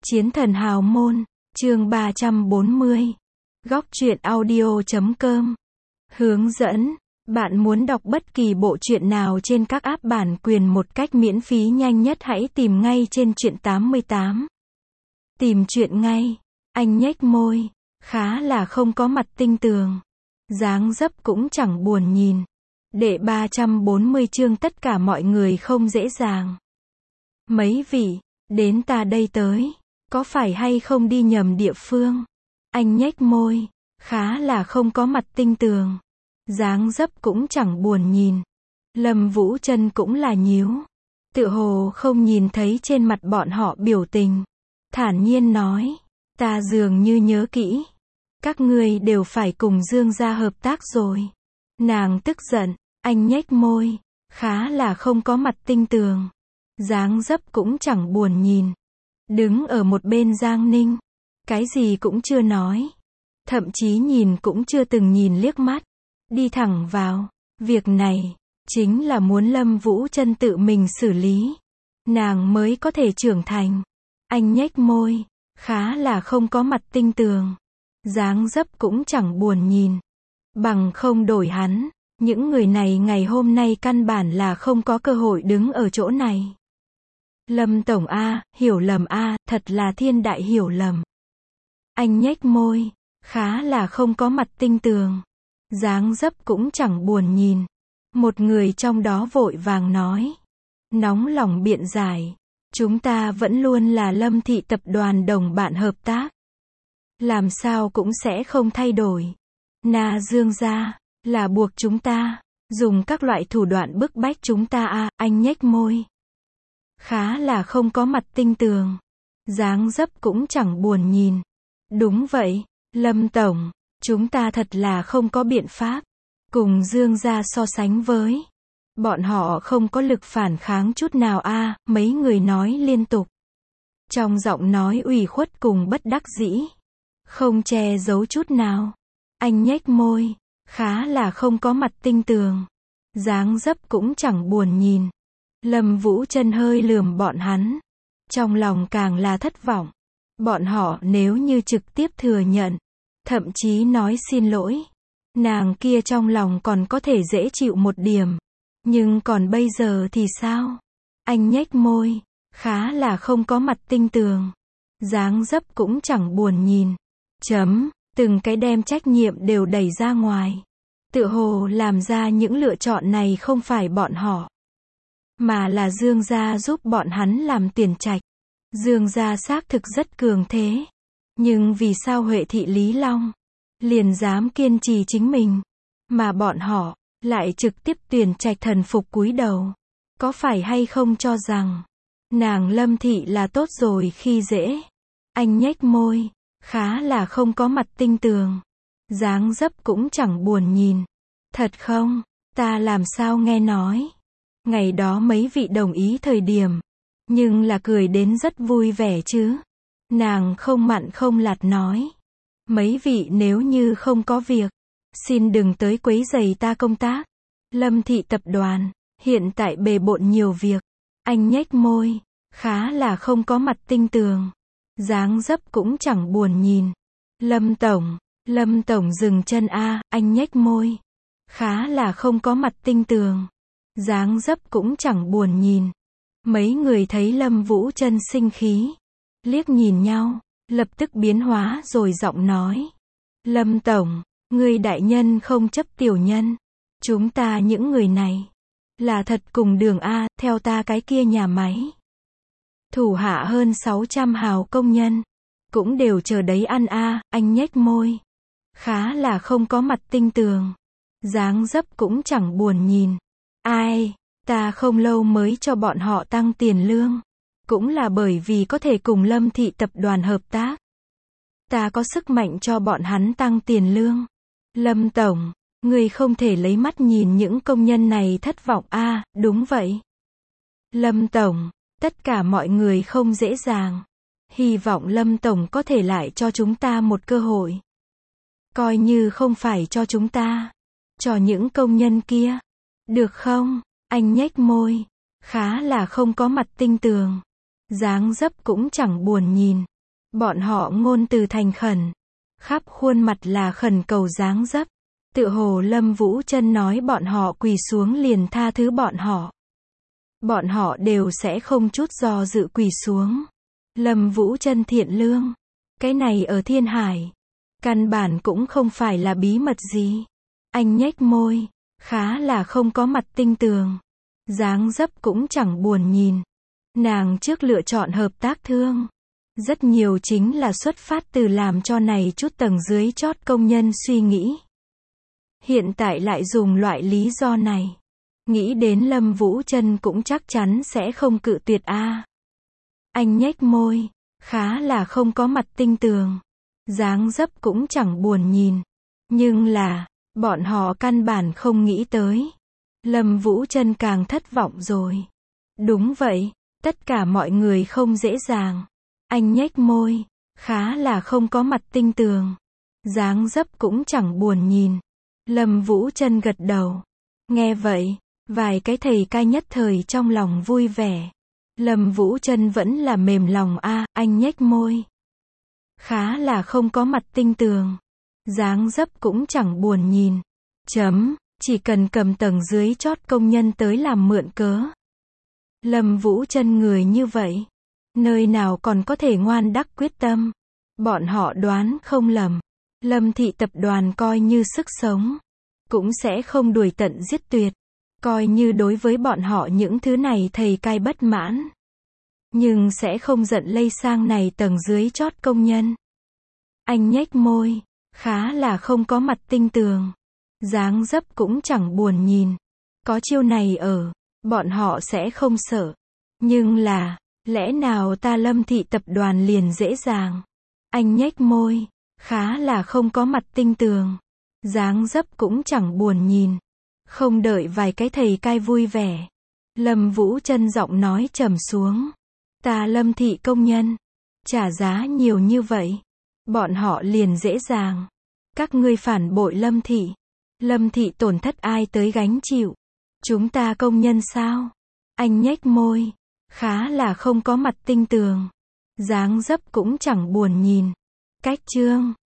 Chiến thần hào môn, chương 340. Góc truyện audio.com. Hướng dẫn. Bạn muốn đọc bất kỳ bộ truyện nào trên các app bản quyền một cách miễn phí nhanh nhất hãy tìm ngay trên truyện 88. Tìm truyện ngay. Anh nhếch môi. Khá là không có mặt tinh tường. Dáng dấp cũng chẳng buồn nhìn. Đệ 340 chương tất cả mọi người không dễ dàng. Mấy vị, đến ta đây tới. Có phải hay không đi nhầm địa phương? Anh nhếch môi. Khá là không có mặt tinh tường. Dáng dấp cũng chẳng buồn nhìn. Lâm Vũ Trân cũng là nhíu. Tựa hồ không nhìn thấy trên mặt bọn họ biểu tình. Thản nhiên nói. Ta dường như nhớ kỹ. Các ngươi đều phải cùng Dương gia hợp tác rồi. Nàng tức giận. Anh nhếch môi. Khá là không có mặt tinh tường. Dáng dấp cũng chẳng buồn nhìn. Đứng ở một bên Giang Ninh. Cái gì cũng chưa nói. Thậm chí nhìn cũng chưa từng nhìn liếc mắt. Đi thẳng vào. Việc này, chính là muốn Lâm Vũ Trân tự mình xử lý. Nàng mới có thể trưởng thành. Anh nhếch môi. Khá là không có mặt tinh tường. Dáng dấp cũng chẳng buồn nhìn. Bằng không đổi hắn. Những người này ngày hôm nay căn bản là không có cơ hội đứng ở chỗ này. Lâm Tổng A, hiểu lầm A, thật là thiên đại hiểu lầm. Anh nhếch môi. Khá là không có mặt tinh tường. Dáng dấp cũng chẳng buồn nhìn. Một người trong đó vội vàng nói. Nóng lòng biện giải. Chúng ta vẫn luôn là Lâm thị tập đoàn đồng bạn hợp tác. Làm sao cũng sẽ không thay đổi. Na Dương gia, là buộc chúng ta. Dùng các loại thủ đoạn bức bách chúng ta a. Anh nhếch môi. Khá là không có mặt tinh tường. Dáng dấp cũng chẳng buồn nhìn. Đúng vậy, Lâm Tổng. Chúng ta thật là không có biện pháp. Cùng Dương gia so sánh với. Bọn họ không có lực phản kháng chút nào a. Mấy người nói liên tục. Trong giọng nói ủy khuất cùng bất đắc dĩ. Không che giấu chút nào. Anh nhếch môi. Khá là không có mặt tinh tường. Dáng dấp cũng chẳng buồn nhìn. Lâm Vũ Trân hơi lườm bọn hắn. Trong lòng càng là thất vọng. Bọn họ nếu như trực tiếp thừa nhận. Thậm chí nói xin lỗi. Nàng kia trong lòng còn có thể dễ chịu một điểm. Nhưng còn bây giờ thì sao? Anh nhếch môi. Khá là không có mặt tinh tường. Dáng dấp cũng chẳng buồn nhìn. Từng cái đem trách nhiệm đều đẩy ra ngoài. Tựa hồ làm ra những lựa chọn này không phải bọn họ. Mà là Dương gia giúp bọn hắn làm tiền trạch. Dương gia xác thực rất cường thế. Nhưng vì sao Huệ thị Lý Long liền dám kiên trì chính mình. Mà bọn họ lại trực tiếp tuyển trạch thần phục cúi đầu. Có phải hay không cho rằng nàng Lâm thị là tốt rồi khi dễ. Anh nhếch môi. Khá là không có mặt tinh tường. Dáng dấp cũng chẳng buồn nhìn. Thật không? Ta làm sao nghe nói. Ngày đó mấy vị đồng ý thời điểm. Nhưng là cười đến rất vui vẻ chứ. Nàng không mặn không lạt nói. Mấy vị nếu như không có việc. Xin đừng tới quấy rầy ta công tác. Lâm thị tập đoàn. Hiện tại bề bộn nhiều việc. Anh nhếch môi. Khá là không có mặt tinh tường. Dáng dấp cũng chẳng buồn nhìn. Lâm Tổng dừng chân a. Anh nhếch môi. Khá là không có mặt tinh tường. Dáng dấp cũng chẳng buồn nhìn. Mấy người thấy Lâm Vũ Trân sinh khí. Liếc nhìn nhau. Lập tức biến hóa rồi giọng nói. Lâm Tổng. Người đại nhân không chấp tiểu nhân. Chúng ta những người này. Là thật cùng đường A. Theo ta cái kia nhà máy. Thủ hạ hơn 600 hào công nhân. Cũng đều chờ đấy ăn a. Anh nhếch môi. Khá là không có mặt tinh tường. Dáng dấp cũng chẳng buồn nhìn. Ai, ta không lâu mới cho bọn họ tăng tiền lương. Cũng là bởi vì có thể cùng Lâm thị tập đoàn hợp tác. Ta có sức mạnh cho bọn hắn tăng tiền lương. Lâm Tổng, người không thể lấy mắt nhìn những công nhân này thất vọng a. Đúng vậy. Lâm Tổng, tất cả mọi người không dễ dàng. Hy vọng Lâm Tổng có thể lại cho chúng ta một cơ hội. Coi như không phải cho chúng ta. Cho những công nhân kia. Được không? Anh nhếch môi. Khá là không có mặt tinh tường. Dáng dấp cũng chẳng buồn nhìn. Bọn họ ngôn từ thành khẩn. Khắp khuôn mặt là khẩn cầu dáng dấp. Tựa hồ Lâm Vũ Trân nói bọn họ quỳ xuống liền tha thứ bọn họ. Bọn họ đều sẽ không chút do dự quỳ xuống. Lâm Vũ Trân thiện lương. Cái này ở Thiên Hải. Căn bản cũng không phải là bí mật gì. Anh nhếch môi. Khá là không có mặt tinh tường. Dáng dấp cũng chẳng buồn nhìn. Nàng trước lựa chọn hợp tác thương. Rất nhiều chính là xuất phát từ làm cho này chút tầng dưới chót công nhân suy nghĩ. Hiện tại lại dùng loại lý do này. Nghĩ đến Lâm Vũ Trân cũng chắc chắn sẽ không cự tuyệt a. Anh nhếch môi. Khá là không có mặt tinh tường. Dáng dấp cũng chẳng buồn nhìn. Nhưng là, bọn họ căn bản không nghĩ tới. Lâm Vũ Trân càng thất vọng rồi. Đúng vậy, tất cả mọi người không dễ dàng. Anh nhếch môi. Khá là không có mặt tinh tường. Dáng dấp cũng chẳng buồn nhìn. Lâm Vũ Trân gật đầu. Nghe vậy, vài cái thầy cai nhất thời trong lòng vui vẻ. Lâm Vũ Trân vẫn là mềm lòng a. Anh nhếch môi. Khá là không có mặt tinh tường. Dáng dấp cũng chẳng buồn nhìn. Chỉ cần cầm tầng dưới chót công nhân tới làm mượn cớ. Lâm Vũ Trân người như vậy. Nơi nào còn có thể ngoan đắc quyết tâm. Bọn họ đoán không lầm. Lâm thị tập đoàn coi như sức sống. Cũng sẽ không đuổi tận giết tuyệt. Coi như đối với bọn họ những thứ này thầy cai bất mãn. Nhưng sẽ không giận lây sang này tầng dưới chót công nhân. Anh nhếch môi. Khá là không có mặt tinh tường. Dáng dấp cũng chẳng buồn nhìn. Có chiêu này ở. Bọn họ sẽ không sợ. Nhưng là, lẽ nào ta Lâm thị tập đoàn liền dễ dàng. Anh nhếch môi. Khá là không có mặt tinh tường. Dáng dấp cũng chẳng buồn nhìn. Không đợi vài cái thầy cai vui vẻ. Lâm Vũ Trân giọng nói trầm xuống. Ta Lâm thị công nhân. Trả giá nhiều như vậy. Bọn họ liền dễ dàng. Các ngươi phản bội Lâm thị. Lâm thị tổn thất ai tới gánh chịu? Chúng ta công nhân sao? Anh nhếch môi. Khá là không có mặt tinh tường. Dáng dấp cũng chẳng buồn nhìn. Cách chương